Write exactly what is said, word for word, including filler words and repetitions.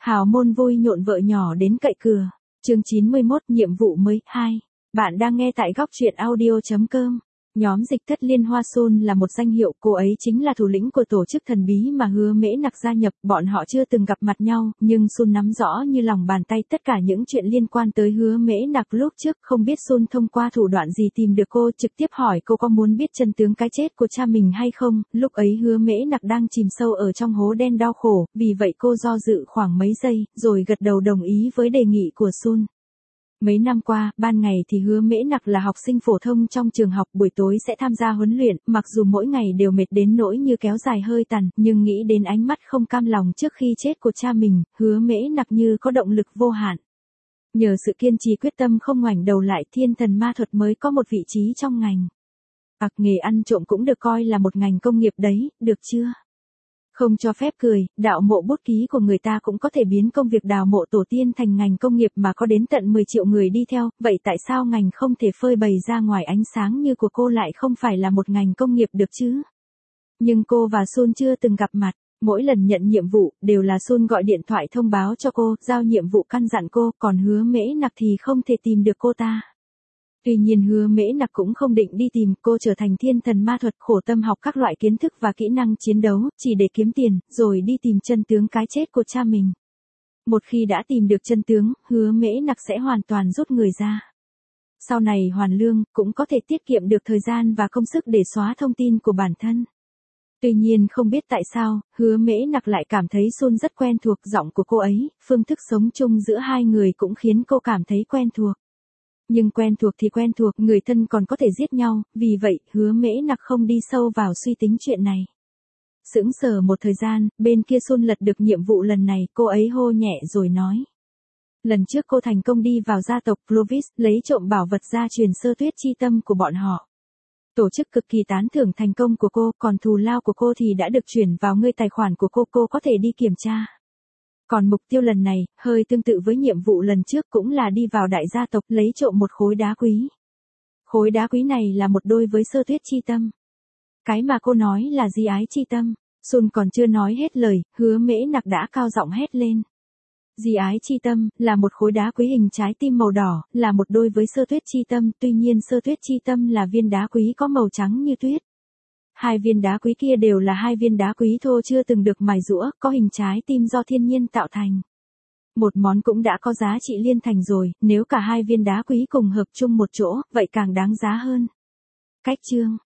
Hào môn vui nhộn vợ nhỏ đến cậy cửa. Chương chín mươi mốt nhiệm vụ mới hai. Bạn đang nghe tại góc truyện audio chấm com. Nhóm dịch thất Liên Hoa Sun là một danh hiệu, cô ấy chính là thủ lĩnh của tổ chức thần bí mà Hứa Mễ Nặc gia nhập, bọn họ chưa từng gặp mặt nhau, nhưng Sun nắm rõ như lòng bàn tay tất cả những chuyện liên quan tới Hứa Mễ Nặc lúc trước, không biết Sun thông qua thủ đoạn gì tìm được cô, trực tiếp hỏi cô có muốn biết chân tướng cái chết của cha mình hay không, lúc ấy Hứa Mễ Nặc đang chìm sâu ở trong hố đen đau khổ, vì vậy cô do dự khoảng mấy giây, rồi gật đầu đồng ý với đề nghị của Sun. Mấy năm qua, ban ngày thì Hứa Mễ Nặc là học sinh phổ thông trong trường học, buổi tối sẽ tham gia huấn luyện, mặc dù mỗi ngày đều mệt đến nỗi như kéo dài hơi tàn, nhưng nghĩ đến ánh mắt không cam lòng trước khi chết của cha mình, Hứa Mễ Nặc như có động lực vô hạn. Nhờ sự kiên trì quyết tâm không ngoảnh đầu lại, thiên thần ma thuật mới có một vị trí trong ngành. Ặc nghề ăn trộm cũng được coi là một ngành công nghiệp đấy, được chưa? Không cho phép cười, đạo mộ bút ký của người ta cũng có thể biến công việc đào mộ tổ tiên thành ngành công nghiệp mà có đến tận mười triệu người đi theo, vậy tại sao ngành không thể phơi bày ra ngoài ánh sáng như của cô lại không phải là một ngành công nghiệp được chứ? Nhưng cô và Sun chưa từng gặp mặt, mỗi lần nhận nhiệm vụ, đều là Sun gọi điện thoại thông báo cho cô, giao nhiệm vụ căn dặn cô, còn Hứa Mễ Nặc thì không thể tìm được cô ta. Tuy nhiên Hứa Mễ Nặc cũng không định đi tìm, cô trở thành thiên thần ma thuật, khổ tâm học các loại kiến thức và kỹ năng chiến đấu, chỉ để kiếm tiền, rồi đi tìm chân tướng cái chết của cha mình. Một khi đã tìm được chân tướng, Hứa Mễ Nặc sẽ hoàn toàn rút người ra. Sau này hoàn lương, cũng có thể tiết kiệm được thời gian và công sức để xóa thông tin của bản thân. Tuy nhiên không biết tại sao, Hứa Mễ Nặc lại cảm thấy Sun rất quen thuộc, giọng của cô ấy, phương thức sống chung giữa hai người cũng khiến cô cảm thấy quen thuộc. Nhưng quen thuộc thì quen thuộc, người thân còn có thể giết nhau, vì vậy, Hứa Mễ Nặc không đi sâu vào suy tính chuyện này. Sững sờ một thời gian, bên kia Sun lật được nhiệm vụ lần này, cô ấy hô nhẹ rồi nói. Lần trước cô thành công đi vào gia tộc Clovis, lấy trộm bảo vật gia truyền Sơ Tuyết chi tâm của bọn họ. Tổ chức cực kỳ tán thưởng thành công của cô, còn thù lao của cô thì đã được chuyển vào ngươi tài khoản của cô, cô có thể đi kiểm tra. Còn mục tiêu lần này, hơi tương tự với nhiệm vụ lần trước, cũng là đi vào đại gia tộc lấy trộm một khối đá quý. Khối đá quý này là một đôi với Sơ Tuyết chi tâm. Cái mà cô nói là di ái chi tâm. Sun còn chưa nói hết lời, Hứa Mễ Nặc đã cao giọng hét lên. Di ái chi tâm, là một khối đá quý hình trái tim màu đỏ, là một đôi với Sơ Tuyết chi tâm, tuy nhiên Sơ Tuyết chi tâm là viên đá quý có màu trắng như tuyết. Hai viên đá quý kia đều là hai viên đá quý thô chưa từng được mài giũa, có hình trái tim do thiên nhiên tạo thành. Một món cũng đã có giá trị liên thành rồi, nếu cả hai viên đá quý cùng hợp chung một chỗ, vậy càng đáng giá hơn. Cách chương.